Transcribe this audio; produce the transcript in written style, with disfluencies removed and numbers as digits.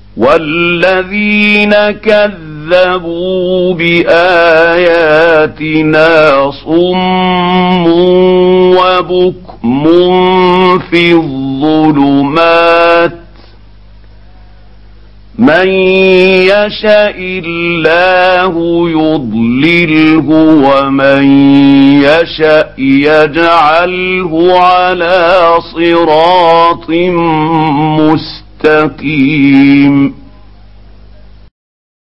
والذين كذبوا بآياتنا صم وبكم في الظلمات من يشاء الله يضلله ومن يشاء يجعله على صراط مستقيم.